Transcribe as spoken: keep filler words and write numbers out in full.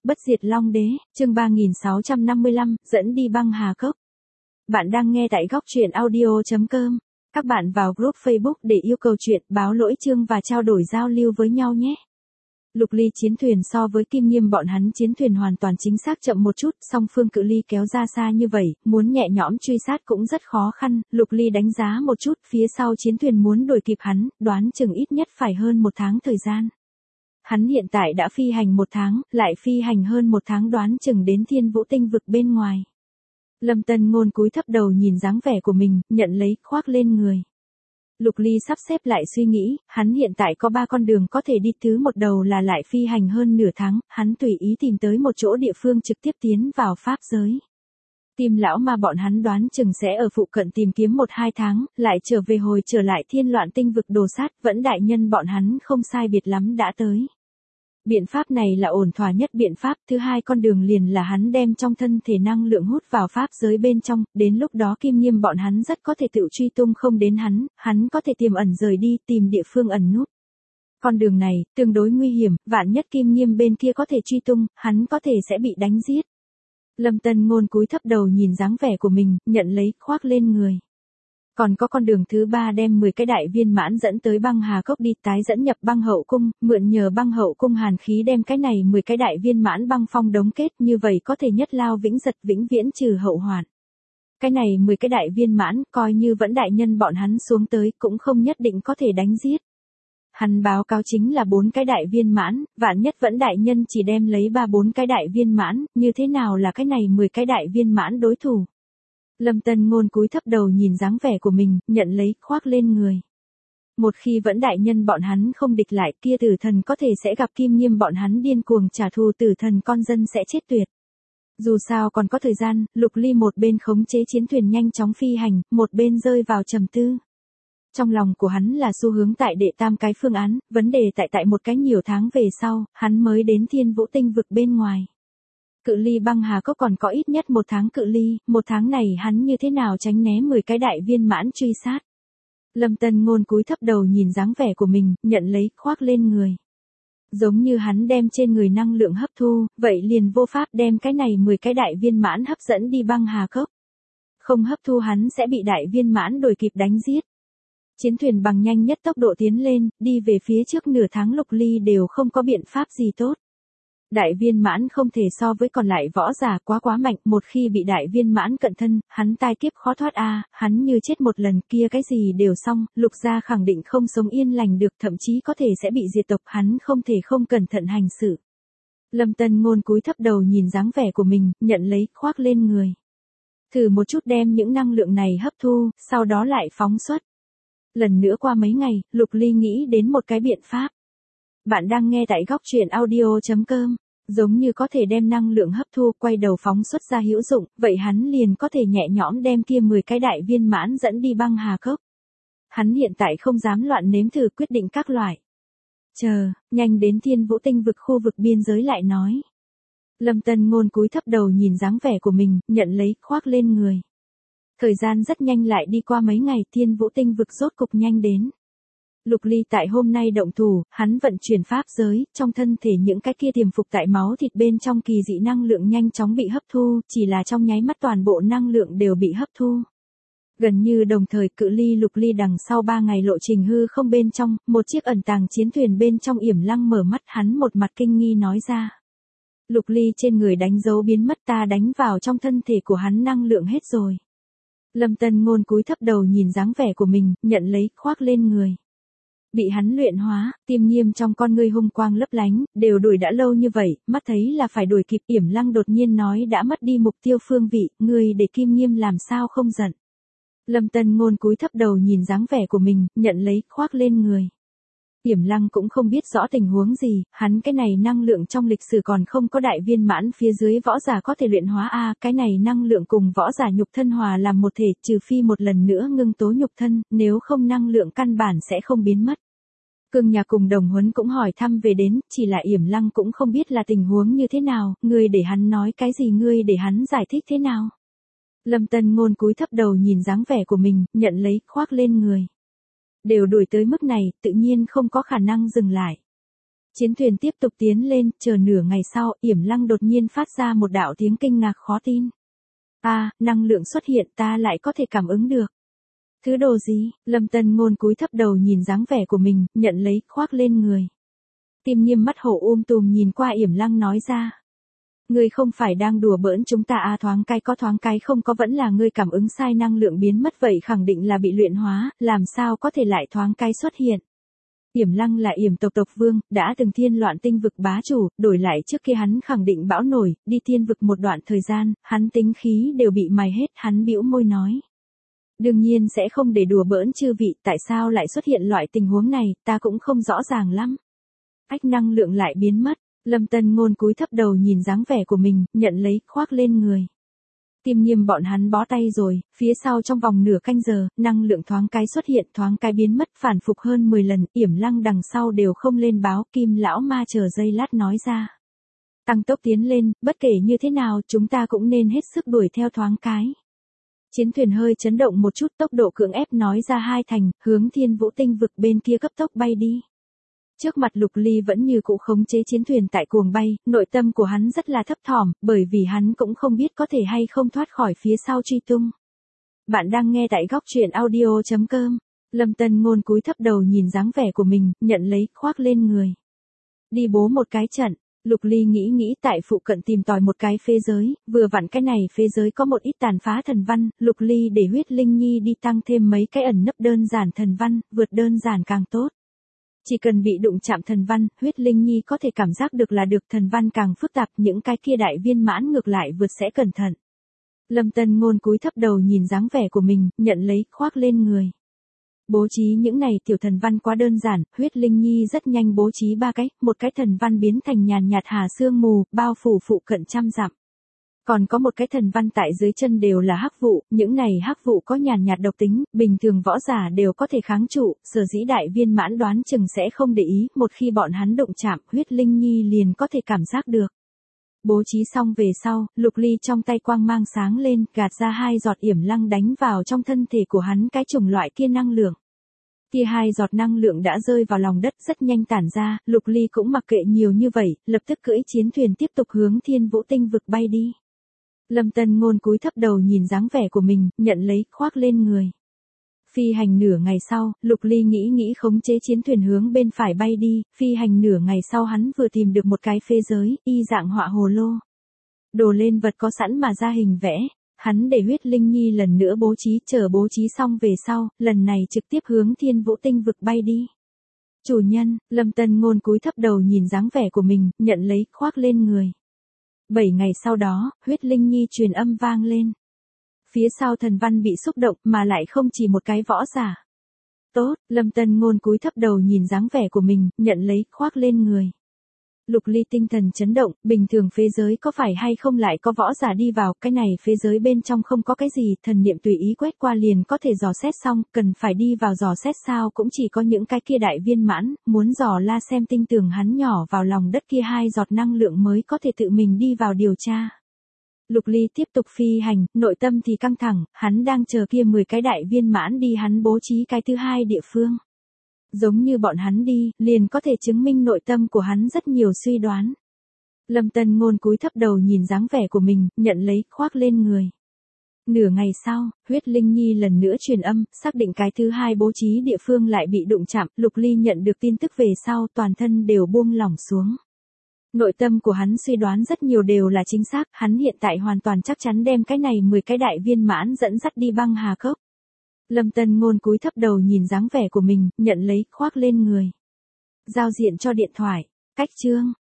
Bất diệt Long Đế, chương ba nghìn sáu trăm năm mươi lăm, dẫn đi băng hà cốc. Bạn đang nghe tại góc truyện audio chấm com. Các bạn vào group Facebook để yêu cầu chuyện, báo lỗi chương và trao đổi giao lưu với nhau nhé. Lục ly chiến thuyền so với Kim Nghiêm bọn hắn chiến thuyền hoàn toàn chính xác chậm một chút, song phương cự ly kéo ra xa như vậy, muốn nhẹ nhõm truy sát cũng rất khó khăn. Lục ly đánh giá một chút, phía sau chiến thuyền muốn đuổi kịp hắn, đoán chừng ít nhất phải hơn một tháng thời gian. Hắn hiện tại đã phi hành một tháng, lại phi hành hơn một tháng, đoán chừng đến Thiên Vũ Tinh vực bên ngoài. Lâm Tân Ngôn cúi thấp đầu nhìn dáng vẻ của mình, nhận lấy, khoác lên người. Lục ly sắp xếp lại suy nghĩ, hắn hiện tại có ba con đường có thể đi, thứ một đầu là lại phi hành hơn nửa tháng, hắn tùy ý tìm tới một chỗ địa phương trực tiếp tiến vào pháp giới. Tìm lão ma bọn hắn đoán chừng sẽ ở phụ cận tìm kiếm một hai tháng, lại trở về hồi trở lại Thiên Loạn Tinh vực đồ sát, vẫn đại nhân bọn hắn không sai biệt lắm đã tới. Biện pháp này là ổn thỏa nhất biện pháp. Thứ hai con đường liền là hắn đem trong thân thể năng lượng hút vào pháp giới bên trong, đến lúc đó Kim Nghiêm bọn hắn rất có thể tự truy tung không đến hắn, hắn có thể tiềm ẩn rời đi, tìm địa phương ẩn núp. Con đường này, tương đối nguy hiểm, vạn nhất Kim Nghiêm bên kia có thể truy tung, hắn có thể sẽ bị đánh giết. Lâm Tân Ngôn cúi thấp đầu nhìn dáng vẻ của mình, nhận lấy, khoác lên người. Còn có con đường thứ ba đem mười cái đại viên mãn dẫn tới băng hà cốc đi, tái dẫn nhập băng hậu cung, mượn nhờ băng hậu cung hàn khí đem cái này mười cái đại viên mãn băng phong đống kết, như vậy có thể nhất lao vĩnh giật vĩnh viễn trừ hậu hoạn. Cái này mười cái đại viên mãn, coi như vẫn đại nhân bọn hắn xuống tới cũng không nhất định có thể đánh giết. Hắn báo cáo chính là bốn cái đại viên mãn, vạn nhất vẫn đại nhân chỉ đem lấy ba bốn cái đại viên mãn, như thế nào là cái này mười cái đại viên mãn đối thủ. Lâm Tân Ngôn cúi thấp đầu nhìn dáng vẻ của mình, nhận lấy, khoác lên người. Một khi vẫn đại nhân bọn hắn không địch lại, kia tử thần có thể sẽ gặp Kim Nghiêm bọn hắn điên cuồng trả thù, tử thần con dân sẽ chết tuyệt. Dù sao còn có thời gian, Lục ly một bên khống chế chiến thuyền nhanh chóng phi hành, một bên rơi vào trầm tư. Trong lòng của hắn là xu hướng tại đệ tam cái phương án, vấn đề tại tại một cái nhiều tháng về sau, hắn mới đến Thiên Vũ Tinh vực bên ngoài. Cự ly băng hà cốc còn có ít nhất một tháng cự ly, một tháng này hắn như thế nào tránh né mười cái đại viên mãn truy sát. Lâm Tân Ngôn cúi thấp đầu nhìn dáng vẻ của mình, nhận lấy, khoác lên người. Giống như hắn đem trên người năng lượng hấp thu, vậy liền vô pháp đem cái này mười cái đại viên mãn hấp dẫn đi băng hà cốc. Không hấp thu hắn sẽ bị đại viên mãn đuổi kịp đánh giết. Chiến thuyền bằng nhanh nhất tốc độ tiến lên, đi về phía trước nửa tháng Lục ly đều không có biện pháp gì tốt. Đại viên mãn không thể so với còn lại võ giả, quá quá mạnh, một khi bị đại viên mãn cận thân, hắn tai kiếp khó thoát a, hắn như chết một lần kia cái gì đều xong, Lục gia khẳng định không sống yên lành được, thậm chí có thể sẽ bị diệt tộc, hắn không thể không cẩn thận hành sự. Lâm Tân Ngôn cúi thấp đầu nhìn dáng vẻ của mình, nhận lấy, khoác lên người. Thử một chút đem những năng lượng này hấp thu, sau đó lại phóng xuất. Lần nữa qua mấy ngày, Lục ly nghĩ đến một cái biện pháp. Bạn đang nghe tại góc truyện audio chấm com. Giống như có thể đem năng lượng hấp thu, quay đầu phóng xuất ra hữu dụng, vậy hắn liền có thể nhẹ nhõm đem kia mười cái đại viên mãn dẫn đi băng hà cốc. Hắn hiện tại không dám loạn nếm thử, quyết định các loại. Chờ, nhanh đến Thiên Vũ Tinh vực khu vực biên giới lại nói. Lâm Tân Ngôn cúi thấp đầu nhìn dáng vẻ của mình, nhận lấy, khoác lên người. Thời gian rất nhanh lại đi qua mấy ngày, Thiên Vũ Tinh vực rốt cục nhanh đến. Lục ly tại hôm nay động thủ, hắn vận chuyển pháp giới, trong thân thể những cái kia tiềm phục tại máu thịt bên trong kỳ dị năng lượng nhanh chóng bị hấp thu, chỉ là trong nháy mắt toàn bộ năng lượng đều bị hấp thu. Gần như đồng thời cự ly Lục ly đằng sau ba ngày lộ trình hư không bên trong, một chiếc ẩn tàng chiến thuyền bên trong Yểm Lăng mở mắt, hắn một mặt kinh nghi nói ra. Lục ly trên người đánh dấu biến mất, ta đánh vào trong thân thể của hắn năng lượng hết rồi. Lâm Tân Ngôn cúi thấp đầu nhìn dáng vẻ của mình, nhận lấy, khoác lên người. Bị hắn luyện hóa, Kim Nghiêm trong con ngươi hung quang lấp lánh, đều đuổi đã lâu như vậy, mắt thấy là phải đuổi kịp. Yểm Lăng đột nhiên nói đã mất đi mục tiêu phương vị, ngươi để Kim Nghiêm làm sao không giận. Lâm Tân Ngôn cúi thấp đầu nhìn dáng vẻ của mình, nhận lấy, khoác lên người. Yểm Lăng cũng không biết rõ tình huống gì, hắn cái này năng lượng trong lịch sử còn không có đại viên mãn phía dưới võ giả có thể luyện hóa a, cái này năng lượng cùng võ giả nhục thân hòa làm một thể, trừ phi một lần nữa ngưng tố nhục thân, nếu không năng lượng căn bản sẽ không biến mất. Cương nhà cùng Đồng Huấn cũng hỏi thăm về đến, chỉ là Yểm Lăng cũng không biết là tình huống như thế nào, ngươi để hắn nói cái gì, ngươi để hắn giải thích thế nào. Lâm Tân Ngôn cúi thấp đầu nhìn dáng vẻ của mình, nhận lấy, khoác lên người. Đều đuổi tới mức này, tự nhiên không có khả năng dừng lại. Chiến thuyền tiếp tục tiến lên, chờ nửa ngày sau, Yểm Lăng đột nhiên phát ra một đạo tiếng kinh ngạc khó tin. À, năng lượng xuất hiện ta lại có thể cảm ứng được. Thứ đồ gì? Lâm Tân Ngôn cúi thấp đầu nhìn dáng vẻ của mình, nhận lấy, khoác lên người. Tim Nghiêm mắt hổ um tùm nhìn qua Yểm Lăng nói ra. Ngươi không phải đang đùa bỡn chúng ta à, thoáng cái có thoáng cái không có vẫn là ngươi cảm ứng sai năng lượng biến mất vậy khẳng định là bị luyện hóa, làm sao có thể lại thoáng cái xuất hiện. Yểm Lăng là Yểm tộc tộc vương, đã từng thiên loạn tinh vực bá chủ, đổi lại trước kia hắn khẳng định bão nổi, đi thiên vực một đoạn thời gian, hắn tính khí đều bị mài hết, hắn bĩu môi nói. Đương nhiên sẽ không để đùa bỡn chư vị, tại sao lại xuất hiện loại tình huống này, ta cũng không rõ ràng lắm. Ách năng lượng lại biến mất, Lâm Tân Ngôn cúi thấp đầu nhìn dáng vẻ của mình, nhận lấy, khoác lên người. Tim Nghiêm bọn hắn bó tay rồi, phía sau trong vòng nửa canh giờ, năng lượng thoáng cái xuất hiện thoáng cái biến mất phản phục hơn mười lần, Yểm Lăng đằng sau đều không lên báo, Kim lão ma chờ giây lát nói ra. Tăng tốc tiến lên, bất kể như thế nào chúng ta cũng nên hết sức đuổi theo thoáng cái. Chiến thuyền hơi chấn động một chút tốc độ cưỡng ép nói ra hai thành, hướng Thiên Vũ tinh vực bên kia cấp tốc bay đi. Trước mặt Lục Ly vẫn như cũ khống chế chiến thuyền tại cuồng bay, nội tâm của hắn rất là thấp thỏm, bởi vì hắn cũng không biết có thể hay không thoát khỏi phía sau truy tung. Bạn đang nghe tại góc truyện audio chấm com. Lâm Tân Ngôn cúi thấp đầu nhìn dáng vẻ của mình, nhận lấy, khoác lên người. Đi bố một cái trận, Lục Ly nghĩ nghĩ tại phụ cận tìm tòi một cái phế giới, vừa vặn cái này phế giới có một ít tàn phá thần văn, Lục Ly để Huyết Linh Nhi đi tăng thêm mấy cái ẩn nấp đơn giản thần văn, vượt đơn giản càng tốt. Chỉ cần bị đụng chạm thần văn, Huyết Linh Nhi có thể cảm giác được là được, thần văn càng phức tạp những cái kia đại viên mãn ngược lại vượt sẽ cẩn thận. Lâm Tân Ngôn cúi thấp đầu nhìn dáng vẻ của mình, nhận lấy, khoác lên người. Bố trí những này tiểu thần văn quá đơn giản, Huyết Linh Nhi rất nhanh bố trí ba cái, một cái thần văn biến thành nhàn nhạt hà sương mù, bao phủ phụ cận trăm dặm. Còn có một cái thần văn tại dưới chân đều là hắc vụ, những này hắc vụ có nhàn nhạt độc tính, bình thường võ giả đều có thể kháng trụ, sở dĩ đại viên mãn đoán chừng sẽ không để ý, một khi bọn hắn đụng chạm, Huyết Linh Nhi liền có thể cảm giác được. Bố trí xong về sau, Lục Ly trong tay quang mang sáng lên, gạt ra hai giọt Yểm Lăng đánh vào trong thân thể của hắn cái chủng loại kia năng lượng. Kia hai giọt năng lượng đã rơi vào lòng đất rất nhanh tản ra, Lục Ly cũng mặc kệ nhiều như vậy, lập tức cưỡi chiến thuyền tiếp tục hướng Thiên Vũ tinh vực bay đi. Lâm Tân Ngôn cúi thấp đầu nhìn dáng vẻ của mình, nhận lấy, khoác lên người. Phi hành nửa ngày sau, Lục Ly nghĩ nghĩ khống chế chiến thuyền hướng bên phải bay đi, phi hành nửa ngày sau hắn vừa tìm được một cái phế giới, y dạng họa hồ lô. Đồ lên vật có sẵn mà ra hình vẽ, hắn để Huyết Linh Nhi lần nữa bố trí, chờ bố trí xong về sau, lần này trực tiếp hướng Thiên Vũ tinh vực bay đi. Chủ nhân, Lâm Tân Ngôn cúi thấp đầu nhìn dáng vẻ của mình, nhận lấy, khoác lên người. Bảy ngày sau đó, Huyết Linh Nhi truyền âm vang lên. Phía sau thần văn bị xúc động mà lại không chỉ một cái võ giả. Tốt, Lâm Tân Ngôn cúi thấp đầu nhìn dáng vẻ của mình, nhận lấy, khoác lên người. Lục Ly tinh thần chấn động, bình thường phế giới có phải hay không lại có võ giả đi vào, cái này phế giới bên trong không có cái gì, thần niệm tùy ý quét qua liền có thể dò xét xong, cần phải đi vào dò xét sao cũng chỉ có những cái kia đại viên mãn, muốn dò la xem tinh tường hắn nhỏ vào lòng đất kia hai giọt năng lượng mới có thể tự mình đi vào điều tra. Lục Ly tiếp tục phi hành, nội tâm thì căng thẳng, hắn đang chờ kia mười cái đại viên mãn đi hắn bố trí cái thứ hai địa phương. Giống như bọn hắn đi, liền có thể chứng minh nội tâm của hắn rất nhiều suy đoán. Lâm Tân Ngôn cúi thấp đầu nhìn dáng vẻ của mình, nhận lấy, khoác lên người. Nửa ngày sau, Huyết Linh Nhi lần nữa truyền âm, xác định cái thứ hai bố trí địa phương lại bị đụng chạm, Lục Ly nhận được tin tức về sau toàn thân đều buông lỏng xuống. Nội tâm của hắn suy đoán rất nhiều đều là chính xác, hắn hiện tại hoàn toàn chắc chắn đem cái này mười cái đại viên mãn dẫn dắt đi băng hà cốc. Lâm Tân Ngôn cúi thấp đầu nhìn dáng vẻ của mình, nhận lấy, khoác lên người. Giao diện cho điện thoại, cách chương.